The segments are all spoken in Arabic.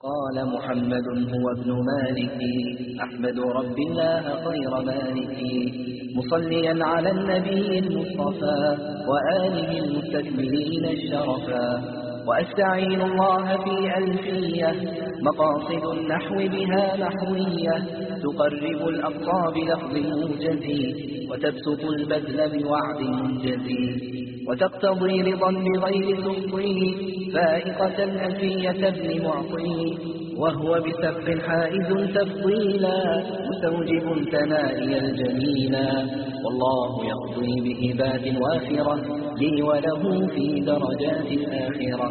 قال محمد هو ابن مالك أحمد رب الله خير مالك مصليا على النبي المصطفى وآله المستكملين الشرفا وأستعين الله في ألفية مقاصد النحو بها نحوية تقرب الأقصى بلفظ موجز وتبسط البذل بوعد منجز وتقتضي رضا بغير سخطه فائقة ألفية ابن معطي وهو بسبق حائز تفضيلا مستوجب ثنائي الجميلا والله يقضي بهبات وافرة لي وله في درجات الآخرة.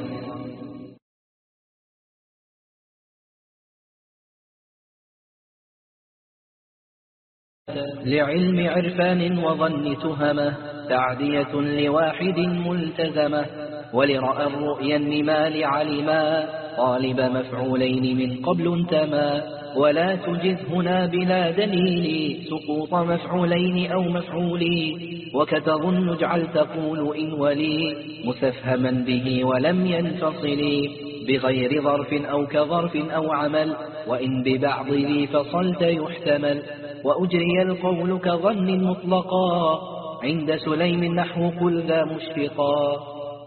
لعلم عرفان وظن تهمة تعدية لواحد ملتزمة ولرأى الرؤيا النمال علما طالب مفعولين من قبل انتما ولا تجز هنا بلا دليل سقوط مفعولين أو مفعولي وكتظن اجعل تقول إن ولي مستفهما به ولم ينفصل بغير ظرف أو كظرف أو عمل وإن ببعض ذي فصلت يحتمل وأجري القول كظن مطلقا عند سليم نحو قل ذا مشفقا.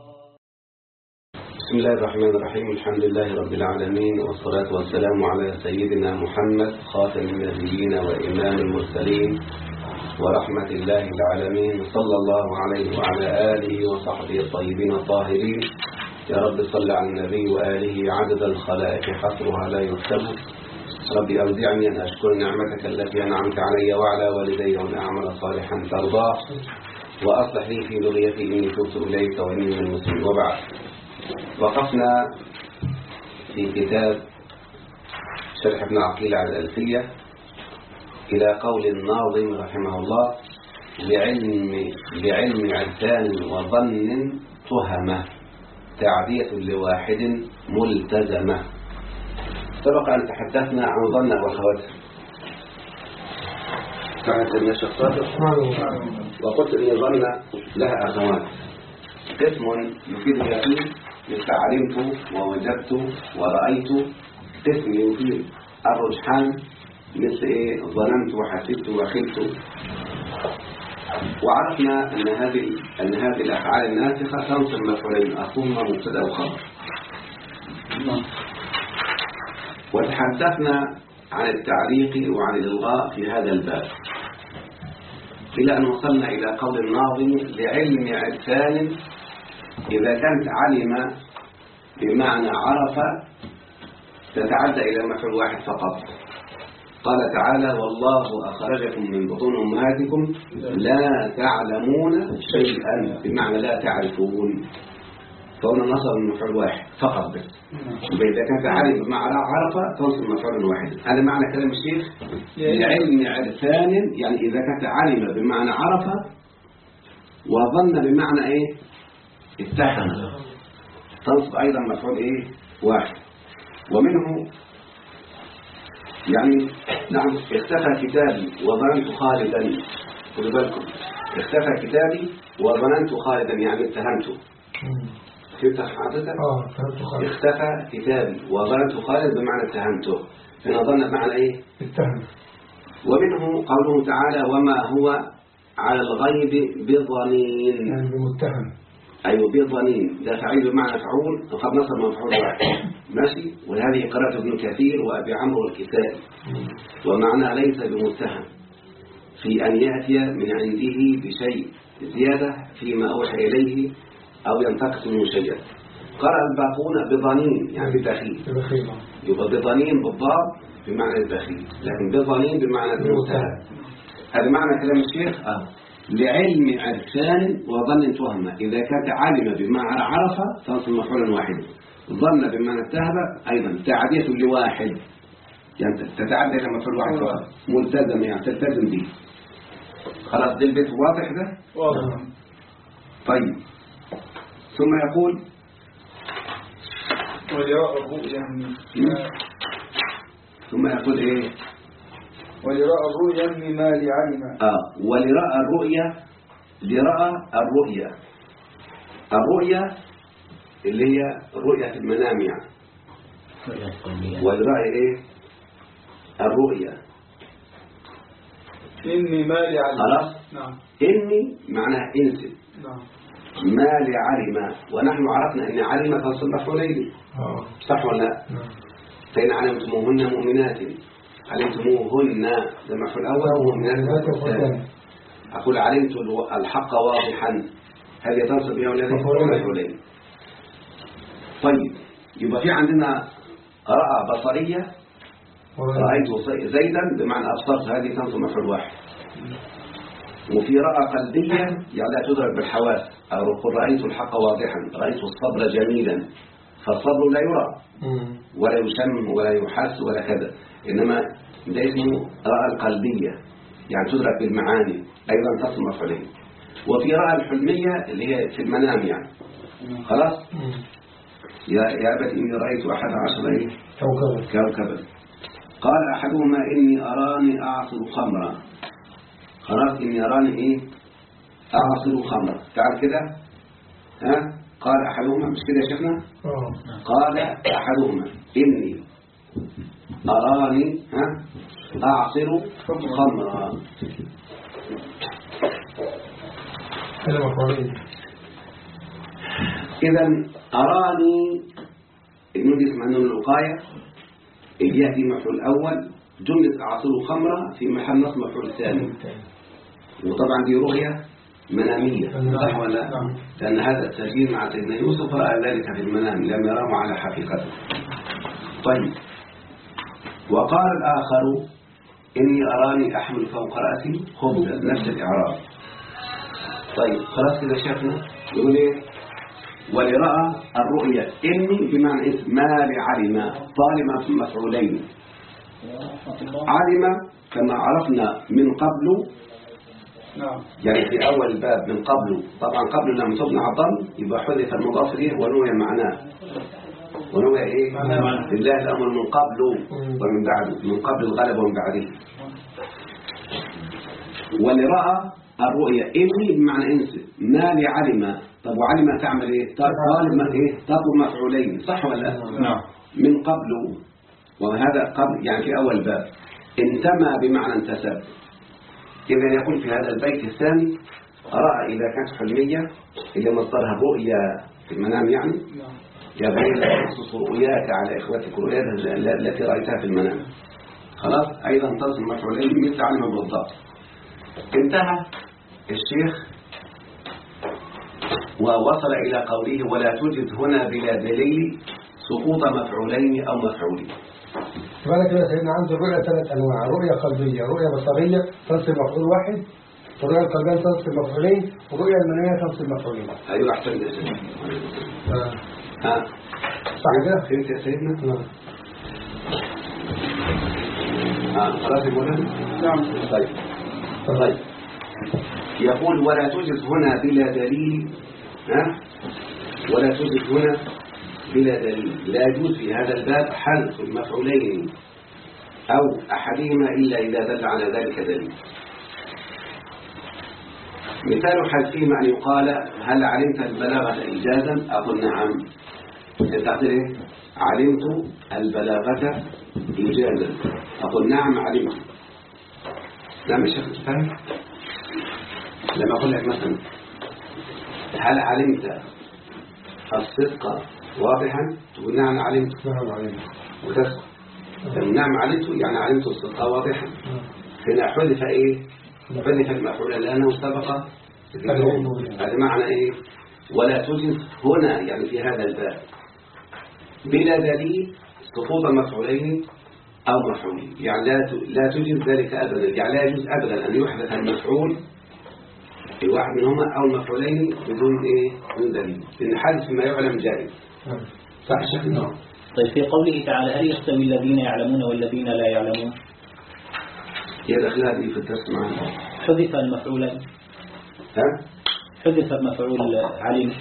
بسم الله الرحمن الرحيم الحمد لله رب العالمين والصلاة والسلام على سيدنا محمد خاتم النبيين وإمام المرسلين ورحمة الله العالمين صلى الله عليه وعلى آله وصحبه الطيبين الطاهرين. يا رب صل على النبي وآله عدد الخلائق حصرها لا يكتب. ربي أودعني أن أشكر نعمتك التي أنعمت علي وعلى والدي وأن أعمل صالحا ترضاه وأصلح لي في ذريتي إني تبت إليك وإني من المسلمين. وبعد، وقفنا في كتاب شرح ابن عقيل على الألفية إلى قول الناظم رحمه الله لعلم عرفان وظن تهمة تعدية لواحد ملتزمة. سبق أن تحدثنا عن ظن وأخواتها كانت من الشخصات وقلت أن ظن لها أخوات قسم يفيد اليقين مثل علمت ووجدت ورأيت، قسم يفيد الرجحان مثل ظننت وحسبت وخلت. وعرفنا أن هذه الأفعال الناسخة تنصب مفعولين أخوهما مبتدأ وخبر. وتحدثنا عن التعريق وعن الإلغاء في هذا الباب إلى أن وصلنا إلى قول الناظم لعلم عرفان إذا كانت علم بمعنى عرف تتعدى إلى مفعول واحد فقط. قال تعالى والله أخرجكم من بطون أمهاتكم لا تعلمون شيئا بمعنى لا تعرفون، فهنا نصب المفعول واحد فقط بس. إذا كانت علم بمعنى عرف تنصب مفعول واحد. هذا معنى كلام الشيخ لعلم عرفان، يعني إذا كانت علم بمعنى عرف وظن بمعنى اتهم تنصب أيضا مفعول واحد. ومنه يعني نعم اختفى كتابي وظننت خالدا، خذوا بالكم اختفى كتابي وظننت خالدا يعني اتهمته. فهمت حضرتك؟ اختفى كتابي وظننت خالد بمعنى اتهمته، هنا ظن بمعنى اتهم. ومنه قوله تعالى وما هو على الغيب بضنين، يعني بمتهم. أيوة بضنين، ده فعيل بمعنى فعول وقد نصب مفعول واحد ماشي. وهذه قراءة ابن كثير وأبي عمرو والكسائي. ومعنى ليس بمتهم في أن يأتي من عنده بشيء زيادة فيما أوحى إليه أو ينتقص منه شيئا. قرأ الباقون بضنين يعني بالبخيل، يبقى بضنين بالضاد بمعنى البخيل، لكن بضنين بمعنى المتهم. هذا معنى كلام الشيخ لعلم عرفان وظن تهمة. إذا كانت علم بمعنى عرف تنصب مفعولا واحدا، ظن بمعنى اتهم أيضا تعدية لواحد يعني تتعدى إلى مفعول واحد فقط ملتزم يعني تلتزم به. خلاص ده البيت واضح ده؟ واضح. طيب ثم يقول ولرأى الرؤيا ثم يقول ولرأى الرؤيا مما لعلم. ولرأى الرؤيا، لرأى الرؤيا اللي هي الرؤيا في المنام يعني. ولرأي إيه الرؤية. إني مالي علم. خلاص. نعم. إني معناها انسب. نعم. مالي علم، ونحن عرفنا أن علم تنصب مفعولين. صح ولا لا؟ فإن علمتموهن مؤمنات، علمتموهن ده المفعول الأول ومؤمنات الثاني. أقول علمت الحق واضحا، هل تنصب بها ولا مفعولين؟ طيب يبقى في عندنا رأى بصرية، رأيت زيدا بمعنى أبصرت، هذه تنصب مفعول واحد. وفي رأى قلبية يعني لا تدرك بالحواس، أو قل رأيت الحق واضحا، رأيت الصبر جميلا، فالصبر لا يرى ولا يشم ولا يحس ولا كذا، إنما ده اسمه رأى القلبية يعني تدرك بالمعاني، أيضا تصل مفعولين. وفي رأى الحلمية اللي هي في المنام يعني. خلاص. يا أبت إني رأيت 11 كوكبا قال أحدهما إني أراني أعصر خمرا. خلاص. إني أراني إيه أعصر خمرا. تعال كده. ها قال أحدهما، مش كده يا شيخنا؟ قال أحدهما إني أراني أعصر خمرا. إذن أراني النون اسمها نون الوقاية، يأتي مفعول الأول، جملة أعصر خمرا في محل نصب مفعول الثاني. وطبعا دي رؤية منامية، صح ولا لا؟ لأن هذا التشبيه مع سيدنا يوسف رأى ذلك في المنام لم يراه على حقيقته. طيب. وقال الآخر إني أراني أحمل فوق رأسي خبزا، نفس الإعراب. طيب خلاص كده شافنا. يقول إيه؟ ولرأى الرؤية إني بمعنى اسم مال علم، طالما في مفعولين. علم كما عرفنا من قبل، يعني في أول الباب من قبل، طبعا قبل لما تبنى عضل يبقى حذف المضاف إليه ونوي معناه. ونوي إيه؟ لله الأمر من قبل ومن بعده، من قبل الغلب ومن بعده. ولرأى الرؤية إني بمعنى انسب مال علم. طب وعلم تعمل إيه؟ طالب إيه؟ طالب مفعولين، صح ولا لا؟ نعم. من قبل، وهذا قبل يعني في أول باب. انتمى بمعنى انتسب. إذا يقول في هذا البيت الثاني رأى إذا كانت حلمية اللي مصدرها الرؤيا في المنام يعني، يا بني لا تقصص رؤياك على إخوتك، رؤياك التي رأيتها في المنام. خلاص. أيضا تصل مفعولين مثل علم بالضبط. انتهى الشيخ ووصل إلى قوله ولا توجد هنا بلا دليل سقوط مفعولين أو مفعولين. فأنا كده سيدنا عنده الرؤية 3 أنواع: رؤية قلبية، رؤية بصرية تنصب مفعول واحد، الرؤية القلبية تنصب مفعولين، والرؤية المنامية تنصب مفعولين. أيوة أحسن يا سيدنا. صح كده؟ فهمت يا سيدنا؟ خلاص يا مولانا؟ نعم. طيب. يقول ولا توجد هنا بلا دليل، ولا توجد هنا بلا دليل. لا يجوز في هذا الباب حذف المفعولين أو أحدهما إلا إذا دل على ذلك دليل. مثال حذفهما أن يقال هل علمت البلاغة إيجازا؟ أقول نعم. تقول إيه؟ علمت البلاغة إيجازا. أقول نعم علمت. نعم يا شيخ فاهم؟ لما أقول لك مثلا هل علمت الصدق واضحا؟ تقول نعم علمت. وتسكت. نعم علمت يعني علمت الصدق واضحا. هنا حذف ايه؟ حذف المفعول لأنه سبق. هذا معنى ايه؟ ولا توجد هنا يعني في هذا الباب بلا دليل سقوط مفعولين أو مفعولين، يعني لا توجد ذلك أبدا. يعني لا يجوز أبدا أن يحدث المفعول الواحد منهما أو المفعولين بدون إيه؟ بدون دليل، لأن حدث ما يعلم جائز. صح شكل نوع. طيب في قوله تعالى هل يستوي الذين يعلمون والذين لا يعلمون؟ هي دخلها دي في الدرس معنا. حذف المفعولين. حذف المفعول علم.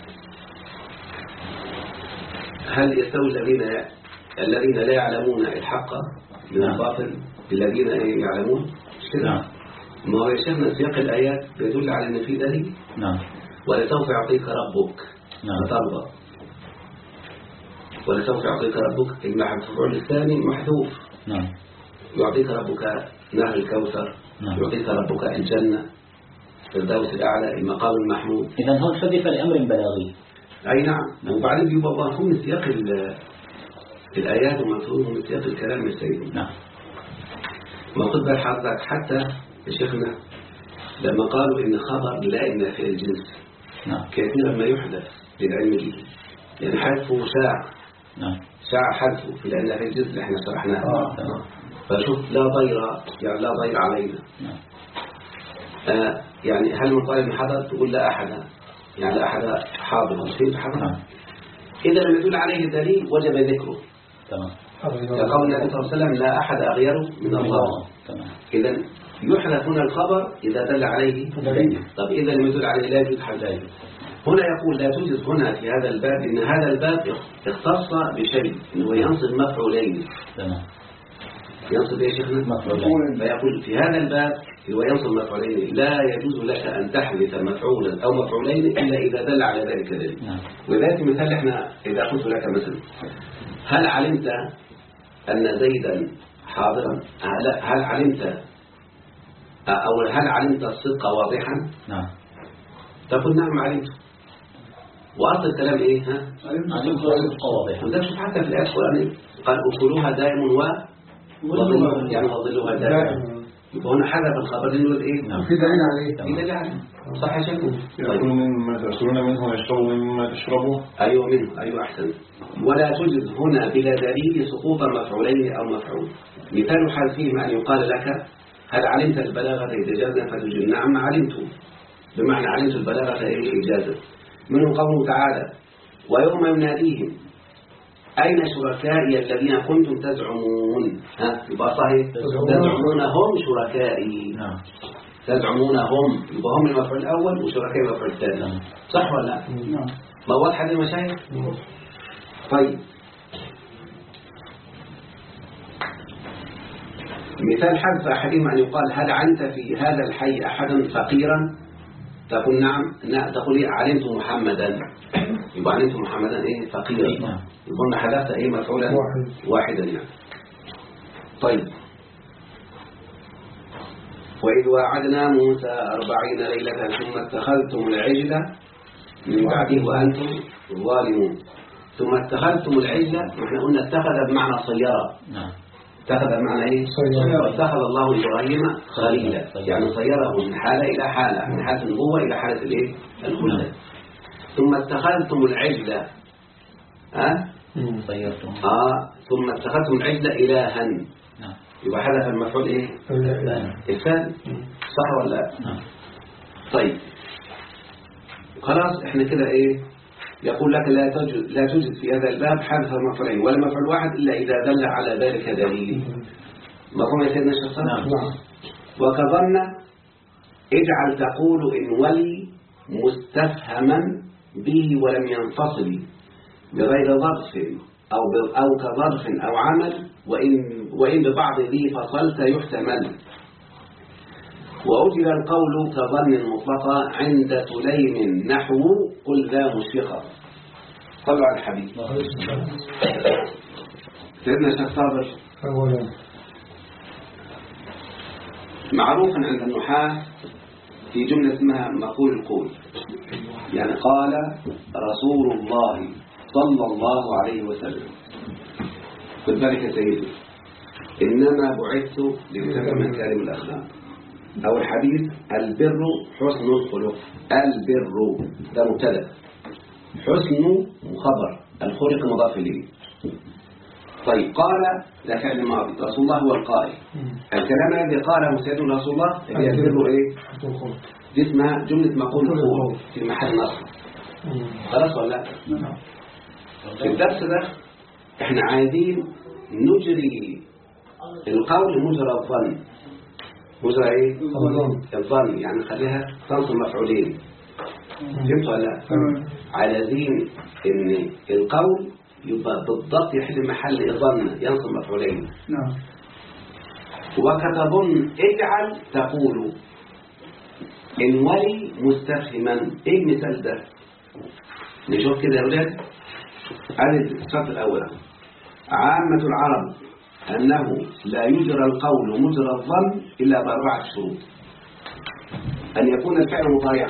هل يستوي الذين لا يعلمون الحق من الباطل الذين يعلمون؟ نعم. ما هو يشمل سياق الآيات يدل على أن في دليل. نعم. ولسوف يعطيك ربك. نعم. فترضى. ولسوف يعطيك ربك المفعول الثاني محذوف. نعم. يعطيك ربك نهر الكوثر. نعم. يعطيك ربك الجنة الفردوس الأعلى المقام المحمود. إذا هون حذف لأمر بلاغي. أي نعم. وبعدين بيبقى مفهوم من سياق الآيات ومفهوم من سياق الكلام من السيد. نعم. ما خد بال حضرتك حتى يا شيخنا لما قالوا إن خبر لا إن في الجنس. نعم. كثيرا ما يحدث للعلم به، يعني حذفه شاع. نعم. شاع حذفه في لأن في الجنس اللي احنا شرحناه. فشوف لا ضير، يعني لا ضير علينا. نعم. يعني هل من قال إن حضر تقول لا أحد، يعني لا أحد حاضر فهمت حضر. إذا لم يدل عليه دليل وجب ذكره. تمام. كقول النبي صلى الله عليه وسلم لا أحد أغيره من الله. تمام. إذا يحذف هنا الخبر إذا دل عليه دليل. طب إذا لم يدل عليه لا يجوز حذفه. هنا يقول لا توجد هنا في هذا الباب إن هذا الباب اختص بشيء إنه ينصب مفعولين. تمام. ينصب يا شيخنا مفعولين. فيقول في هذا الباب هو ينصب مفعولين لا يجوز لك أن تحذف مفعولا أو مفعولين إلا إذا دل على ذلك دليل. نعم. وذلك مثال احنا إذا قلت لك مثلا هل علمت أن زيدا حاضرا؟ هل علمت أو هل علمت الصدق واضحا؟ نعم. تقول نعم علمت. وأصل الكلام إيه؟ علمت الصدق واضحا. وده شوف حتى في الآية القرآنية قال أكلها دائم وظلها، يعني وظلها دائم. يبقى هنا حذف الخبر لأنه إيه؟ نعم. في دليل عليه. في دليل عليه. صح يا شيخ؟ يأكل مما تأكلون منه ويشربوا مما تشربوا. أيوة منه، أيوة أحسن. ولا توجد هنا بلا دليل سقوط مفعولين أو مفعول. مثال حذفهم أن يقال لك هل علمت البلاغة إجازة فتجيب نعم علمت، بمعنى علمت البلاغة إجازة. منه قوله تعالى ويوم يناديهم أين شركائي الذين كنتم تزعمون. يبقى صحيح تزعمونهم شركائي. نعم. تزعمونهم يبقى هم المفعول الأول وشركائي المفعول الثاني. صح ولا لا؟ نعم. ما واضح هذه المشاهد؟ طيب مثال حذف أحدهم أن يقال هل علمت في هذا الحي أحدا فقيرا؟ تقول نعم. تقول إيه علمت محمدا. يبقى علمت محمدا إيه فقيرا. يبقى حذفت إيه مفعولا واحدا يعني. طيب وإذ وعدنا موسى 40 ليلة ثم اتخذتم العجل من بعده وأنتم ظالمون. ثم اتخذتم العجل، نحن قلنا اتخذ بمعنى صيرة. نعم. اتخذ بمعنى ايه؟ صيرة. اتخذ الله إبراهيم خليلا، يعني صيره من حالة إلى حالة، من حالة النبوة إلى حالة الايه؟ الخلة. ثم اتخذتم العجل صيرتم. ثم اتخذتم العجل إلها. نعم. يبقى حدث المفعول ايه؟ الثاني. صح ولا لا؟ نعم. طيب خلاص احنا كده ايه؟ يقول لك لا توجد في هذا الباب حذف المفعولين ولا مفعول واحد إلا إذا دل على ذلك دليل. مفهوم يا سيدنا الشيخ؟ نعم. وكظن اجعل تقول إن ولي مستفهما به ولم ينفصل بغير ظرف أو كظرف أو عمل وإن ببعض ذي فصلت يحتمل. وأجل القول كظن مطلقا عند سليم نحو قل ذا مشفقة. صلوا على الحبيب. سيدنا الشيخ صابر معروف عند النحاة في جملة اسمها مقول القول، يعني قال رسول الله صلى الله عليه وسلم. خد بالك يا سيدي إنما بعثت لأتمم مكارم الأخلاق. أو الحديث البر حسن الخلق. البر ده مبتدا، حسن خبر، الخلق مضاف إليه. طيب قال ده فعل ماضي، رسول الله هو القائل. الكلام الذي قاله سيدنا رسول الله هي البر ايه؟ دي اسمها جملة مقول القول في محل نصب. خلاص ولا لا؟ في الدرس ده احنا عايزين نجري القول مجرى الظن. مجرى ايه؟ الظن، يعني نخليها تنصب مفعولين. فهمت ولا لا؟ عايزين ان القول يبقى بالضبط يحل محل ظن ينصب مفعولين. نعم. وكتظن اجعل تقول إن ولي مستفهما. ايه المثال ده؟ نشوف كده يا أولاد. هذه الشرط الأول. عامة العرب أنه لا يجرى القول مجرى الظن إلا بأربعة شروط: أن يكون الفعل مضارعا،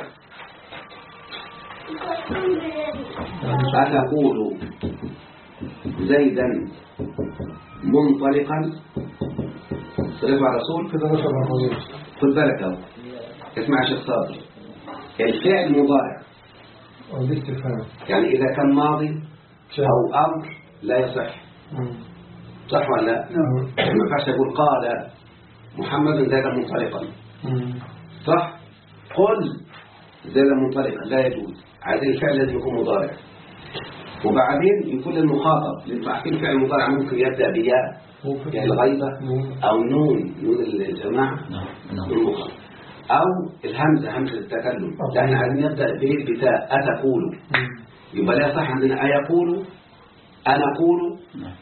أتقول زيدا منطلقا، صلى على رسول كده نشر الحضور. خد بالك اهو، اسمع يا شيخ صابر، الفعل مضارع أو باستفهام، يعني إذا كان ماضي أو أمر لا يصح، صح ولا لا؟ ما ينفعش أقول قال محمد زيدا منطلقا، صح؟ قل زيدا منطلقا، لا يجوز. عايزين الفعل لازم يكون مضارع. وبعدين يكون المخاطب، لأن عارفين الفعل المضارع ممكن يبدأ بياء يعني الغيبة أو نون الجماعة المخاطب، أو الهمزة همزة التكلم. لأن عايزين نبدأ بتاء أتقول، يبقى لا صح عندنا أيقول أنا أقول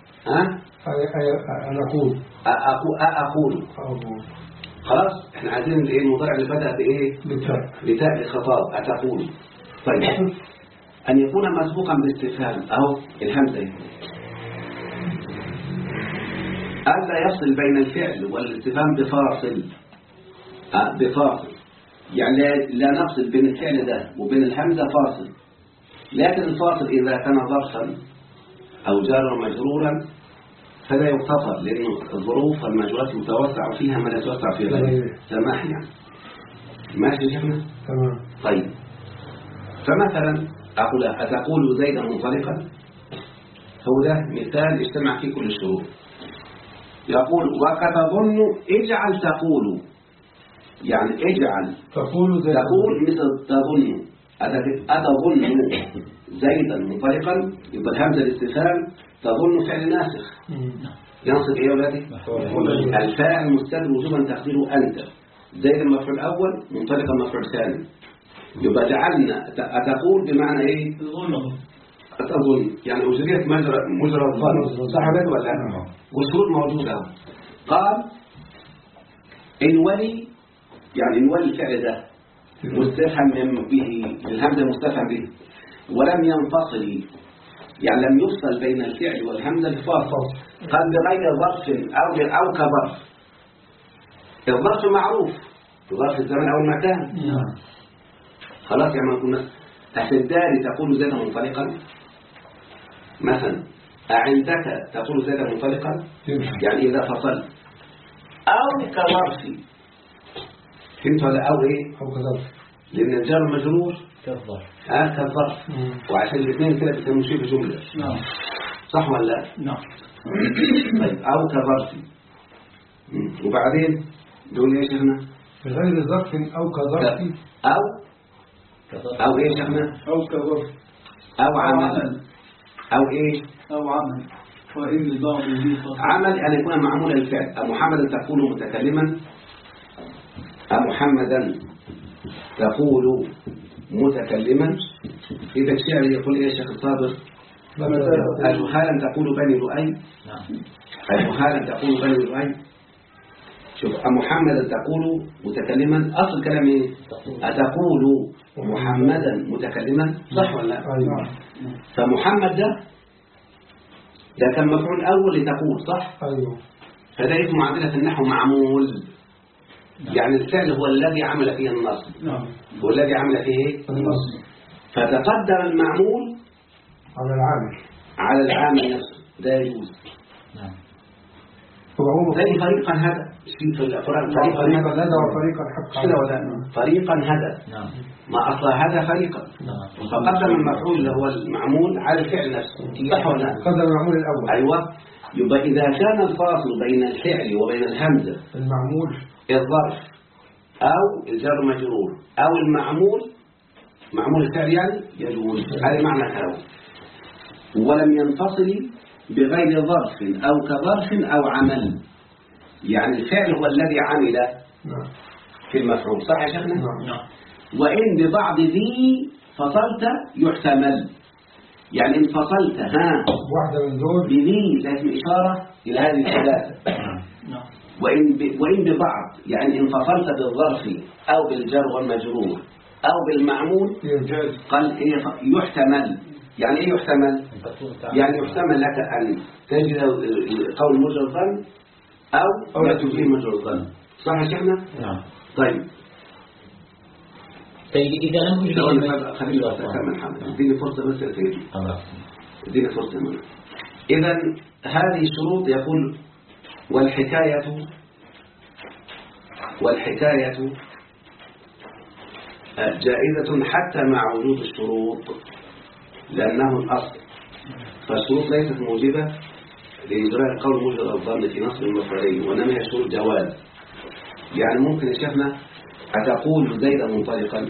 أنا أقول أقول. خلاص احنا عايزين المضارع اللي بدأ بإيه؟ بتاء الخطاب أتقول. طيب أن يكون مسبوقا باستفهام أو الهمزة، ألا يفصل بين الفعل والاستفهام بفاصل، يعني لا نفصل بين الفعل ده وبين الهمزة فاصل، لكن الفاصل إذا كان ظرفا أو جارا ومجرورا فلا يغتفر، لأن الظروف والمجرورات متوسع فيها ما لا يتوسع فيها غيره، سماح يعني. ماشي يا شيخنا؟ تمام. طيب، فمثلا أقول أتقول زيدا منطلقا، هو ده مثال اجتمع فيه كل الشروط. يقول وكتظن اجعل تقول، يعني اجعل تقول مثل تظن. أتظن زيدا منطلقا، يبقى الهمزة الاستفهام تظن فعل ناسخ ينصب ايه يا ولادي؟ الفاعل مستتر وجوبا تقديره أنت، زيدا مفعول أول منطلقا مفعول ثاني. يبقى جعلنا أتقول بمعنى ايه؟ أتظن يعني أجريت مجرى الظن، صح ولا لا؟ والشروط موجودة. قال إن ولي، يعني إن ولي الفعل ده مستفهم به، الهمزة مستفهم به، ولم ينفصل، يعني لم يفصل بين الفعل والهمزة الفاصل، قال بغير ظرف أو كظرف. الظرف معروف، ظرف الزمن أو المكان. خلاص يعني ما كنا أهل الدار تقول زيدا منطلقا مثلا، أعندك تقول زيدا منطلقا، يعني إذا فصل. أو كظرف، فهمت ولا أو إيه؟ أو كظرف، لأن الجار المجرور كالظرف كالظرف، وعشان الاثنين كده بيسموه شبه جملة. صح ولا لا؟ نعم. طيب أو كظرف، وبعدين دول إيه شيخنا؟ بغير ظرف أو كظرف، أو إيه شيخنا؟ أو كظرف أو عمل، أو إيه؟ أو عمل. وإن البعض عمل أن يكون معمول الفعل. محمدا تقول متكلما، محمدا تقول متكلما. إذا الشعر يقول إيه يا شيخ الصابر؟ أجهالا تقول بني لؤي، أجهالا تقول بني لؤي. شوف، محمدا تقول متكلما، أصل كلام إيه؟ أتقول محمدا متكلما، صح ولا لا؟ فمحمد ده كان مفعول أول لتقول، صح؟ أيوه. فده اسم معادلة في النحو معمول، يعني الفعل هو الذي عمل فيه النصب، هو الذي عمل فيه النصب، فتقدر المعمول على العامل نفسه، ده يجوز. زي فريقا هدى في القرآن، فريقا هدى وفريقا حقا، فريقا هدى، ما أصلا هدى فريقا، فقدم المفعول اللي هو المعمول على الفعل نفسه، صح ولا لا؟ قدم المعمول الأول. أيوة. يبقى إذا كان الفاصل بين الفعل وبين الهمزة المعمول الظرف أو الجر مجرور أو المعمول معمول الفعل يعني يجوز، هذا معنى هذا. ولم ينفصل بغير ظرف أو كظرف أو عمل، يعني الفعل هو الذي عمل في المفعول، صح يا شيخنا؟ وإن ببعض ذي فصلت يحتمل، يعني إن فصلت واحدة من دول بذي لازم إشارة إلى هذه الثلاثة. وإن ببعض، يعني إن فصلت بالظرف أو بالجر والمجرور أو بالمعمول، قال إيه يحتمل، يعني إيه يحتمل؟ يعني يحتمل لك أن تجد قول مجرد الظن أو لا تجيب مجرد الظن. صح يا شيخنا؟ نعم. طيب إذا لم يجد خلينا أكمل حمد. اديني فرصة بس يا سيدي. اديني فرصة منه. إذا هذه الشروط يقول والحكاية جائزة حتى مع وجود الشروط لأنه الأصل. فالشروط ليست موجبة لإجراء القول مجرد الظن في نصب المفعولين، وإنما هي شروط جواز. يعني ممكن يا شيخنا أتقول زيد منطلقا،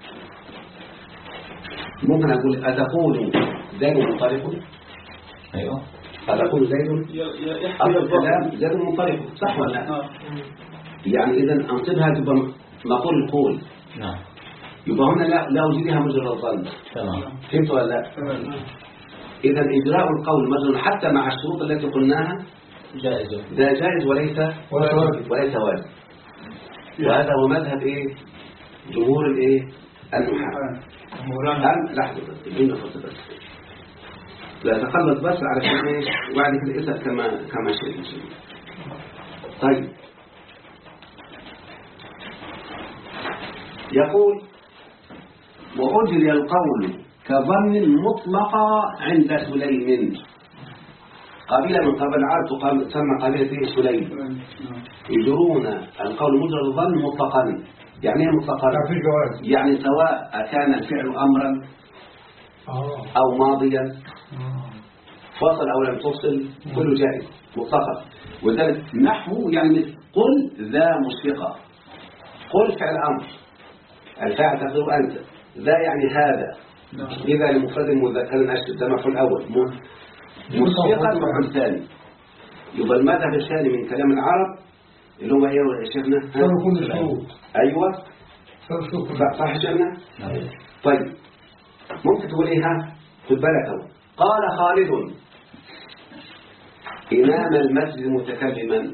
ممكن أقول أتقول زيد منطلق. أيوه. أتقول زيد أصل الكلام زيد منطلق، صح ولا لا؟ يعني إذا أنصبها تبقى مقول القول. نعم. يبقى هنا لا أوجدها مجرد الظن. تمام. فهمت ولا لا؟ إذا إجراء القول مجرد حتى مع الشروط التي قلناها جائز. ده جائز وليس واجب. وهذا هو مذهب جمهور النحاة. لحظة بس ادينا فرصة بس لا تخلص بس على وبعد كده اسأل كما شئت. طيب يقول وأجري القول كظن مطلقا عند سليم. قبيلة من قبل العرب تسمى قبيلة سليم، يجرون القول مجرد الظن مطلقا. يعني ايه مطلقا؟ يعني سواء كان الفعل أمرا أو ماضيا، فصل أو لم تفصل، كله جائز مطلقا. وذلك نحو يعني قل ذا مشفقة. قل فعل أمر، الفاعل تقدر أنت، ذا يعني هذا، إذا لمفرد مذكر أشد ده مفعول أول، مشفقا مفعول ثاني. يبقى المذهب الثاني من كلام العرب اللي هو ايه يا شيخنا؟ ايوه صح يا شيخنا. طيب ممكن تقول ايه؟ خد بالك اهو. قال خالد إمام المسجد متكلما.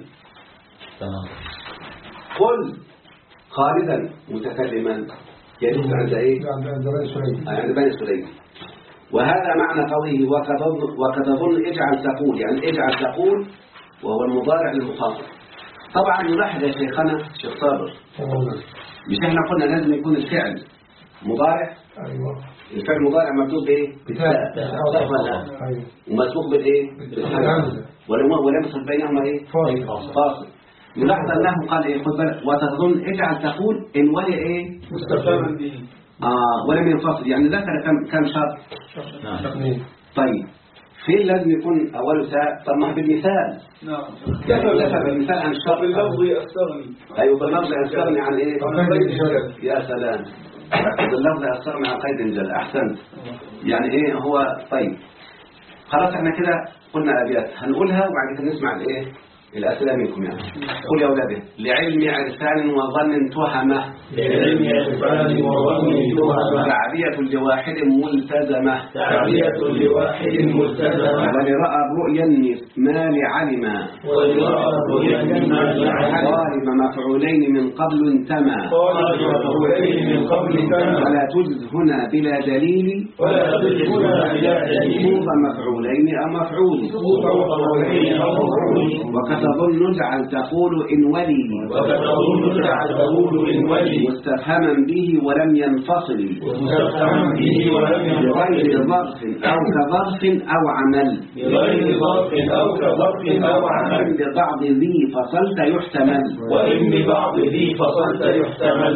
قل خالدا متكلما يجوز عند ايه؟ عند بني سليم. وهذا معنى قوله وكتظن اجعل تقول، يعني اجعل تقول وهو المضارع للمخاطب. طبعا نلاحظ يا شيخنا شيخ صابر، مش احنا قلنا لازم يكون الفعل مضارع؟ ايوه. الفعل مضارع مكتوب بايه؟ بتاء، صح ولا لا؟ ايوه. ومسبوق بالايه؟ بالهمزه. ولم يصل بينهما ايه؟ فاصل. نلاحظ انه قال ايه؟ خد بالك وتظن اجعل تقول ان ولي ايه؟ مستفهما به. ولم ينفصل، يعني ذكر كم شرط؟ نعم. طيب فين لازم يكون أوله تاء؟ طب ما بالمثال. نعم. كيف بالمثال عن الشرط؟ باللفظ يأثرني. أيوة باللفظ يأثرني عن إيه؟ يا سلام. باللفظ يأثرني عن قيد الجل. أحسنت. يعني إيه هو؟ طيب خلاص احنا كده قلنا أبيات هنقولها وبعد كده نسمع الإيه؟ الأسئلة منكم يعني. قل يا أولادي لعلم عرفان وظن تهمة. لعلم عرفان وظن تهمة. تعبية لواحد ملتزمة. تعبية لواحد ملتزمة. ولرأى الرؤيا النسمال علما. ولرأى الرؤيا النسمال علما. قارب مفعولين من قبل انتمى. قارب مفعولين من قبل انتمى. ولا تجز هنا بلا دليل. ولا تجز هنا بلا دليل. صوب مفعولين أو مفعول. صوب مفعولين أو مفعول. وكتظن اجعل تقول إن ولي. وكتظن اجعل تقول إن ولي. مستفهما به ولم ينفصل. مستفهما به ولم ينفصل. بغير ظرف أو كظرف أو عمل. بغير ظرف أو كظرف أو عمل. ببعض ذي فصلت يحتمل. وإن ببعض ذي فصلت يحتمل.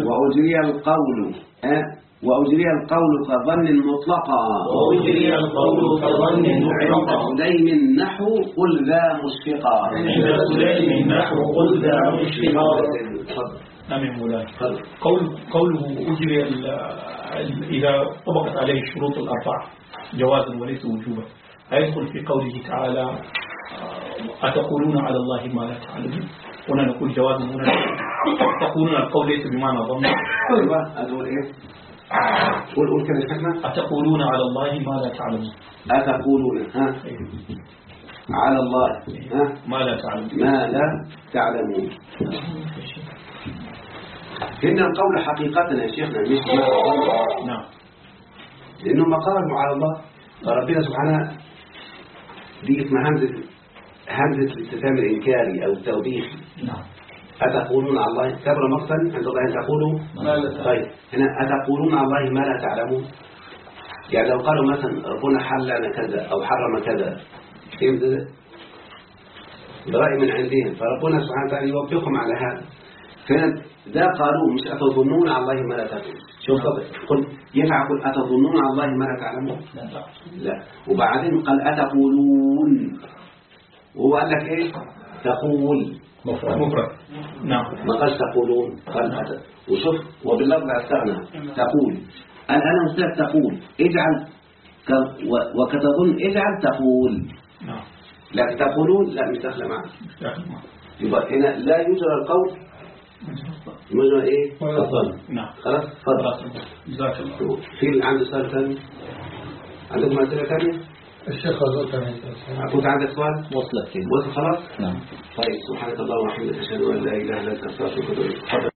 وأجري القول كظن مطلقا. وأجري القول كظن مطلقا. سليم نحو قل ذا مشفقا. عند سليم نحو قل ذا مشفقا. نعم مولانا. قوله أجري إذا طبقت عليه الشروط الأربعة جوازا وليس وجوبا هيدخل في قوله تعالى أتقولون على الله ما لا تعلمون. هنا نقول جواز هنا تقولون القول ليس بمعنى ظن. أقول إيه؟ قول كده الحكمة. أتقولون على الله ما لا تعلمون. أتقولون على الله ما لا تعلمون. ما لا تعلمون. إن القول حقيقة يا شيخنا مش نعم. لأنه مقاله على الله. فربنا سبحانه دي اسمها همزة الاستفهام الإنكاري أو التوبيخي. نعم. أتقولون على الله كبر مقتا عند الله أن تقولوا طيب هنا أتقولون على الله ما لا تعلمون. يعني لو قالوا مثلا ربنا حل لنا كذا أو حرم كذا برأي من عندهم فربنا سبحانه وتعالى يوبخهم على هذا. فهنا ده قالوا مش أتظنون على الله ما لا تعلمون. شوف قل ينفع قل أتظنون على الله ما لا تعلمون؟ لا. وبعدين قال أتقولون وهو قال لك إيه تقول مفرد. نعم. ما قالش تقولون قال وشوف وباللفظ استغنى تقول أنا مستحيل تقول اجعل وكتظن اجعل تقول. نعم. لكن تقولون لا مستخلى معك. يبقى هنا لا يجرى القول يجرى ايه الظن. نعم. خلاص تفضل. جزاك الله. في عنده سؤال ثاني؟ عندكم أسئلة ثانية؟ الشيخ غزوة ثانية. كنت عندك سؤال؟ وصلت. وصل خلاص؟ نعم. طيب سبحانك اللهم وبحمدك أشهد أن لا إله إلا أنت أستغفرك وأتوب إليك.